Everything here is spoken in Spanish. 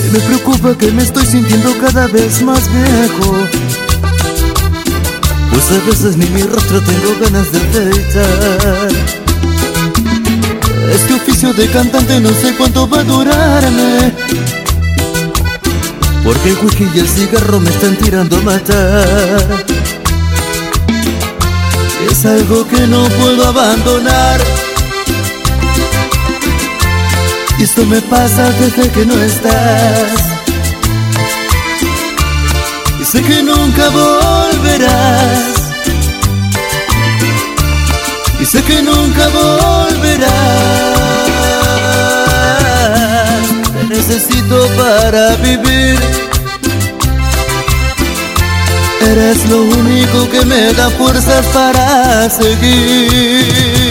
Y me preocupa que me estoy sintiendo cada vez más viejo, pues a veces ni mi rostro tengo ganas de afeitar. Este oficio de cantante no sé cuánto va a durarme, porque el whisky y el cigarro me están tirando a matar. Es algo que no puedo abandonar, y esto me pasa desde que no estás. Y sé que nunca volverás, y sé que nunca volverás. Te necesito para vivir, eres lo único que me da fuerzas para seguir.